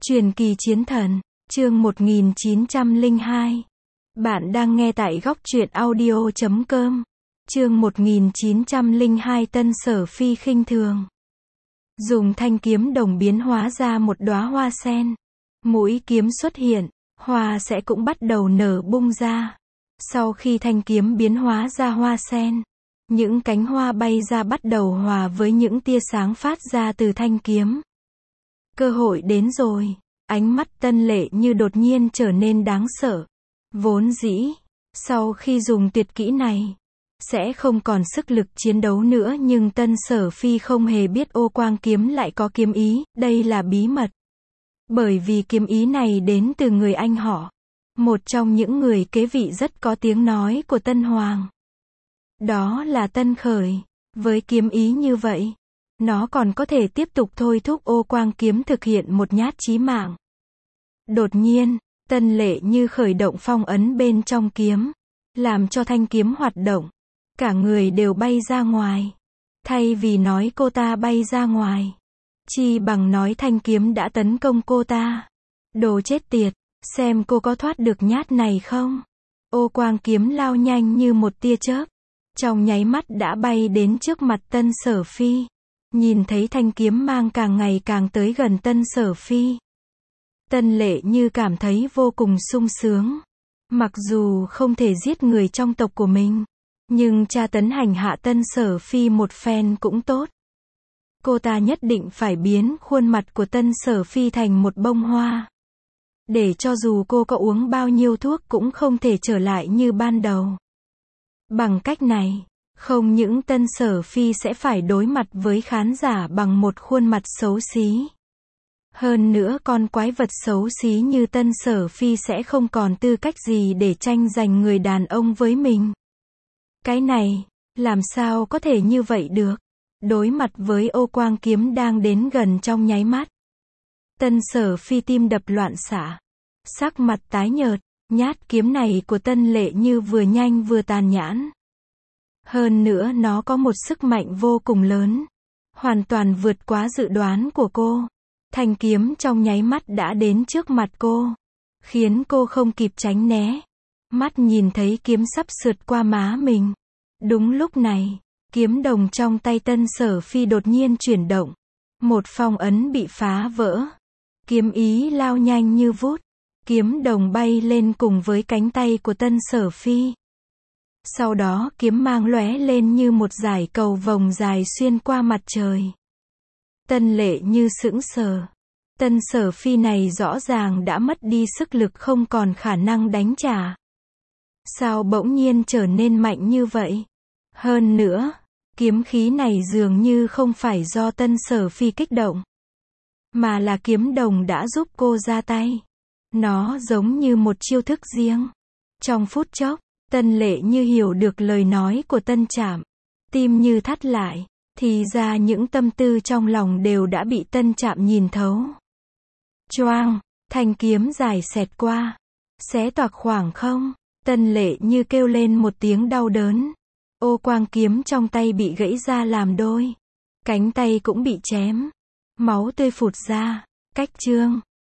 Truyền kỳ chiến thần, chương 1902. Bạn đang nghe tại góc truyện audio.com. Chương 1902 Tân Sở Phi khinh thường. Dùng thanh kiếm đồng biến hóa ra một đóa hoa sen. Mũi kiếm xuất hiện, hoa sẽ cũng bắt đầu nở bung ra. Sau khi thanh kiếm biến hóa ra hoa sen, những cánh hoa bay ra bắt đầu hòa với những tia sáng phát ra từ thanh kiếm. Cơ hội đến rồi. Ánh mắt Tân Lệ Như đột nhiên trở nên đáng sợ. Vốn dĩ, sau khi dùng tuyệt kỹ này, sẽ không còn sức lực chiến đấu nữa, nhưng Tân Sở Phi không hề biết Ô Quang kiếm lại có kiếm ý, đây là bí mật. Bởi vì kiếm ý này đến từ người anh họ, một trong những người kế vị rất có tiếng nói của Tân Hoàng. Đó là Tân Khởi. Với kiếm ý như vậy, nó còn có thể tiếp tục thôi thúc Ô Quang kiếm thực hiện một nhát chí mạng. Đột nhiên, Tân Lệ Như khởi động phong ấn bên trong kiếm, làm cho thanh kiếm hoạt động. Cả người đều bay ra ngoài. Thay vì nói cô ta bay ra ngoài, chi bằng nói thanh kiếm đã tấn công cô ta. Đồ chết tiệt, xem cô có thoát được nhát này không? Ô Quang kiếm lao nhanh như một tia chớp, trong nháy mắt đã bay đến trước mặt Tân Sở Phi. Nhìn thấy thanh kiếm mang càng ngày càng tới gần Tân Sở Phi, Tân Lệ Như cảm thấy vô cùng sung sướng. Mặc dù không thể giết người trong tộc của mình, nhưng tra tấn hành hạ Tân Sở Phi một phen cũng tốt. Cô ta nhất định phải biến khuôn mặt của Tân Sở Phi thành một bông hoa, để cho dù cô có uống bao nhiêu thuốc cũng không thể trở lại như ban đầu. Bằng cách này, không những Tân Sở Phi sẽ phải đối mặt với khán giả bằng một khuôn mặt xấu xí. Hơn nữa con quái vật xấu xí như Tân Sở Phi sẽ không còn tư cách gì để tranh giành người đàn ông với mình. Cái này, làm sao có thể như vậy được? Đối mặt với Ô Quang kiếm đang đến gần trong nháy mắt, Tân Sở Phi tim đập loạn xạ, sắc mặt tái nhợt. Nhát kiếm này của Tân Lệ Như vừa nhanh vừa tàn nhẫn. Hơn nữa nó có một sức mạnh vô cùng lớn, hoàn toàn vượt quá dự đoán của cô. Thanh kiếm trong nháy mắt đã đến trước mặt cô, khiến cô không kịp tránh né. Mắt nhìn thấy kiếm sắp sượt qua má mình. Đúng lúc này, kiếm đồng trong tay Tân Sở Phi đột nhiên chuyển động. Một phong ấn bị phá vỡ. Kiếm ý lao nhanh như vút. Kiếm đồng bay lên cùng với cánh tay của Tân Sở Phi. Sau đó kiếm mang lóe lên như một dải cầu vồng dài xuyên qua mặt trời. Tân Lệ Như sững sờ. Tân Sở Phi này rõ ràng đã mất đi sức lực, không còn khả năng đánh trả. Sao bỗng nhiên trở nên mạnh như vậy? Hơn nữa, kiếm khí này dường như không phải do Tân Sở Phi kích động, mà là kiếm đồng đã giúp cô ra tay. Nó giống như một chiêu thức riêng. Trong phút chốc, Tân Lệ Như hiểu được lời nói của Tân Trạm. Tim như thắt lại. Thì ra những tâm tư trong lòng đều đã bị Tân Trạm nhìn thấu. Choang, thanh kiếm dài xẹt qua, xé toạc khoảng không. Tân Lệ Như kêu lên một tiếng đau đớn. Ô Quang kiếm trong tay bị gãy ra làm đôi. Cánh tay cũng bị chém. Máu tươi phụt ra. Cách chương